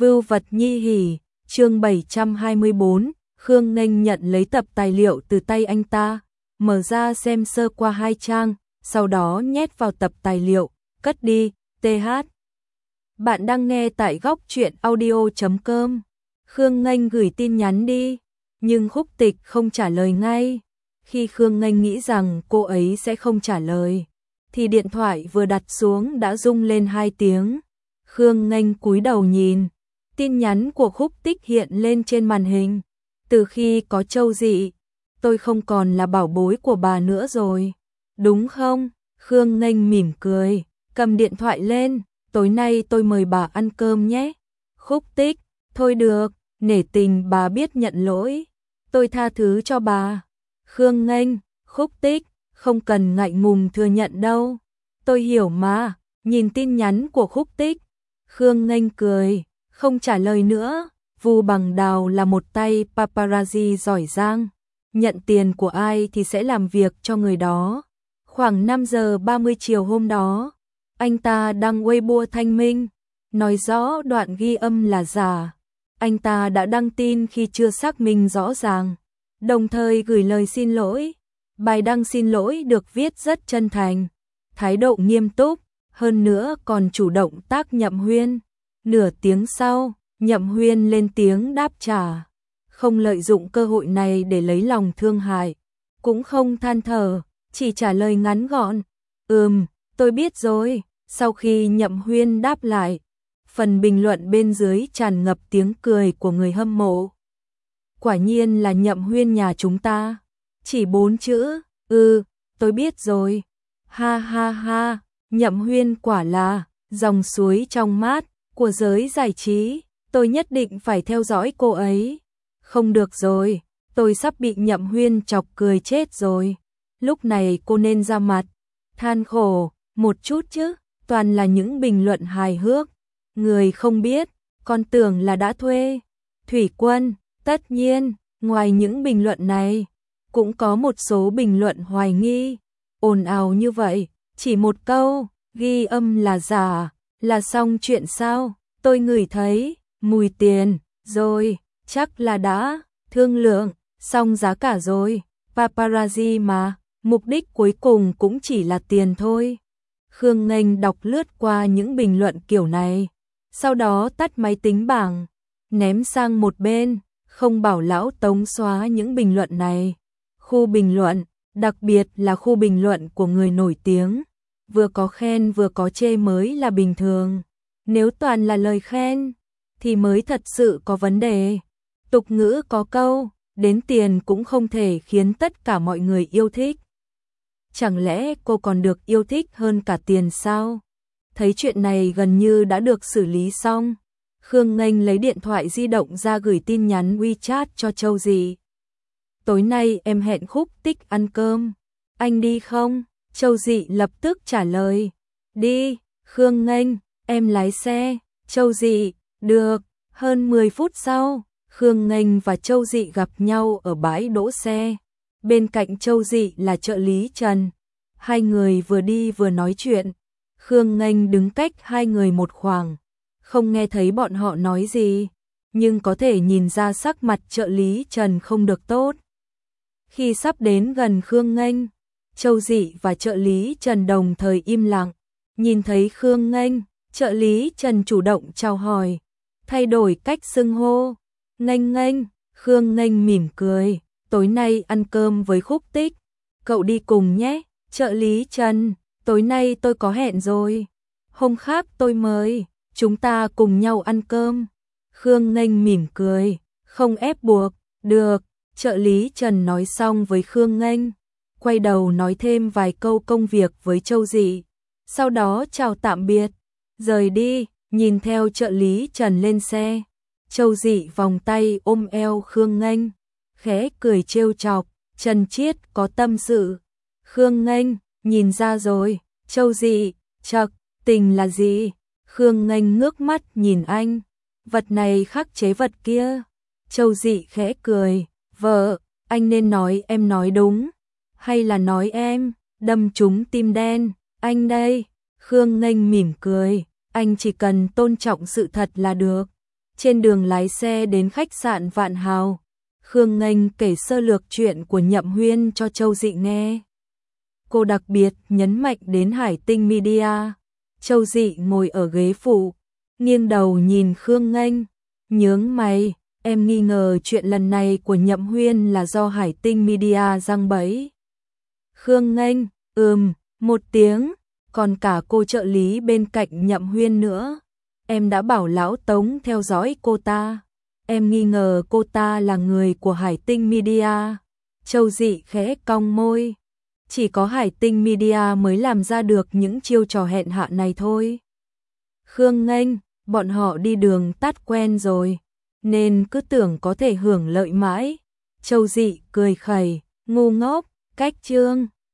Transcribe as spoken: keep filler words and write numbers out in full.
Vưu vật nhi hỉ, chương bảy trăm hai mươi tư, Khương Nghênh nhận lấy tập tài liệu từ tay anh ta, mở ra xem sơ qua hai trang, sau đó nhét vào tập tài liệu, cất đi, th. Bạn đang nghe tại góc truyện audio chấm com. Khương Nghênh gửi tin nhắn đi, nhưng Khúc Tịch không trả lời ngay. Khi Khương Nghênh nghĩ rằng cô ấy sẽ không trả lời, thì điện thoại vừa đặt xuống đã rung lên hai tiếng. Khương Nghênh cúi đầu nhìn, tin nhắn của Khúc Tích hiện lên trên màn hình. Từ khi có Châu Dị, tôi không còn là bảo bối của bà nữa rồi, đúng không? Khương Nghênh mỉm cười, cầm điện thoại lên, tối nay tôi mời bà ăn cơm nhé. Khúc Tích, thôi được, nể tình bà biết nhận lỗi, tôi tha thứ cho bà. Khương Nghênh, Khúc Tích, không cần ngại ngùng thừa nhận đâu, tôi hiểu mà. Nhìn tin nhắn của Khúc Tích, Khương Nghênh cười, không trả lời nữa. Vu Bằng Đào là một tay paparazzi giỏi giang, nhận tiền của ai thì sẽ làm việc cho người đó. Khoảng năm giờ ba mươi chiều hôm đó, anh ta đăng Weibo thanh minh, nói rõ đoạn ghi âm là giả. Anh ta đã đăng tin khi chưa xác minh rõ ràng, đồng thời gửi lời xin lỗi. Bài đăng xin lỗi được viết rất chân thành, thái độ nghiêm túc, hơn nữa còn chủ động tác Nhậm Huyên. Nửa tiếng sau, Nhậm Huyên lên tiếng đáp trả, không lợi dụng cơ hội này để lấy lòng thương hại, cũng không than thở, chỉ trả lời ngắn gọn, ừm, tôi biết rồi. Sau khi Nhậm Huyên đáp lại, phần bình luận bên dưới tràn ngập tiếng cười của người hâm mộ. Quả nhiên là Nhậm Huyên nhà chúng ta, chỉ bốn chữ, ừ, tôi biết rồi, ha ha ha. Nhậm Huyên quả là dòng suối trong mát của giới giải trí, tôi nhất định phải theo dõi cô ấy. Không được rồi, tôi sắp bị Nhậm Huyên chọc cười chết rồi. Lúc này cô nên ra mặt than khổ một chút chứ, toàn là những bình luận hài hước. Người không biết, còn tưởng là đã thuê. Thủy Quân, tất nhiên, ngoài những bình luận này, cũng có một số bình luận hoài nghi. Ồn ào như vậy, chỉ một câu, ghi âm là giả, là xong chuyện sao? Tôi ngửi thấy mùi tiền rồi, chắc là đã thương lượng xong giá cả rồi. Paparazzi mà, mục đích cuối cùng cũng chỉ là tiền thôi. Khương Nghênh đọc lướt qua những bình luận kiểu này, sau đó tắt máy tính bảng, ném sang một bên, không bảo lão Tống xóa những bình luận này. Khu bình luận, đặc biệt là khu bình luận của người nổi tiếng, vừa có khen vừa có chê mới là bình thường. Nếu toàn là lời khen, thì mới thật sự có vấn đề. Tục ngữ có câu, đến tiền cũng không thể khiến tất cả mọi người yêu thích. Chẳng lẽ cô còn được yêu thích hơn cả tiền sao? Thấy chuyện này gần như đã được xử lý xong, Khương Nghênh lấy điện thoại di động ra gửi tin nhắn WeChat cho Châu Dị. Tối nay em hẹn Khúc Tích ăn cơm, anh đi không? Châu Dị lập tức trả lời, đi. Khương Nghênh, em lái xe. Châu Dị, được. Hơn mười phút sau, Khương Nghênh và Châu Dị gặp nhau ở bãi đỗ xe. Bên cạnh Châu Dị là trợ lý Trần. Hai người vừa đi vừa nói chuyện. Khương Nghênh đứng cách hai người một khoảng, không nghe thấy bọn họ nói gì, nhưng có thể nhìn ra sắc mặt trợ lý Trần không được tốt. Khi sắp đến gần Khương Nghênh, Châu Dị và trợ lý Trần đồng thời im lặng. Nhìn thấy Khương Nghênh, trợ lý Trần chủ động chào hỏi, thay đổi cách xưng hô. Nghênh Nghênh. Khương Nghênh mỉm cười, tối nay ăn cơm với Khúc Tích, cậu đi cùng nhé. Trợ lý Trần, tối nay tôi có hẹn rồi, hôm khác tôi mời, chúng ta cùng nhau ăn cơm. Khương Nghênh mỉm cười, không ép buộc, được. Trợ lý Trần nói xong với Khương Nghênh, quay đầu nói thêm vài câu công việc với Châu Dị, sau đó chào tạm biệt, rời đi. Nhìn theo trợ lý Trần lên xe, Châu Dị vòng tay ôm eo Khương Nghênh, khẽ cười trêu chọc, Trần Chiết có tâm sự. Khương Nghênh, nhìn ra rồi. Châu Dị, chậc, tình là gì? Khương Nghênh ngước mắt nhìn anh, vật này khắc chế vật kia. Châu Dị khẽ cười, vợ, anh nên nói em nói đúng, hay là nói em đâm trúng tim đen, anh đây. Khương Nghênh mỉm cười, anh chỉ cần tôn trọng sự thật là được. Trên đường lái xe đến khách sạn Vạn Hào, Khương Nghênh kể sơ lược chuyện của Nhậm Huyên cho Châu Dị nghe. Cô đặc biệt nhấn mạnh đến Hải Tinh Media. Châu Dị ngồi ở ghế phụ, nghiêng đầu nhìn Khương Nghênh, nhướng mày, em nghi ngờ chuyện lần này của Nhậm Huyên là do Hải Tinh Media giăng bẫy. Khương Nghênh, ừm, một tiếng, còn cả cô trợ lý bên cạnh Nhậm Huyên nữa. Em đã bảo lão Tống theo dõi cô ta. Em nghi ngờ cô ta là người của Hải Tinh Media. Châu Dị khẽ cong môi. Chỉ có Hải Tinh Media mới làm ra được những chiêu trò hèn hạ này thôi. Khương Nghênh, bọn họ đi đường tắt quen rồi, nên cứ tưởng có thể hưởng lợi mãi. Châu Dị cười khẩy, ngu ngốc, cách chương.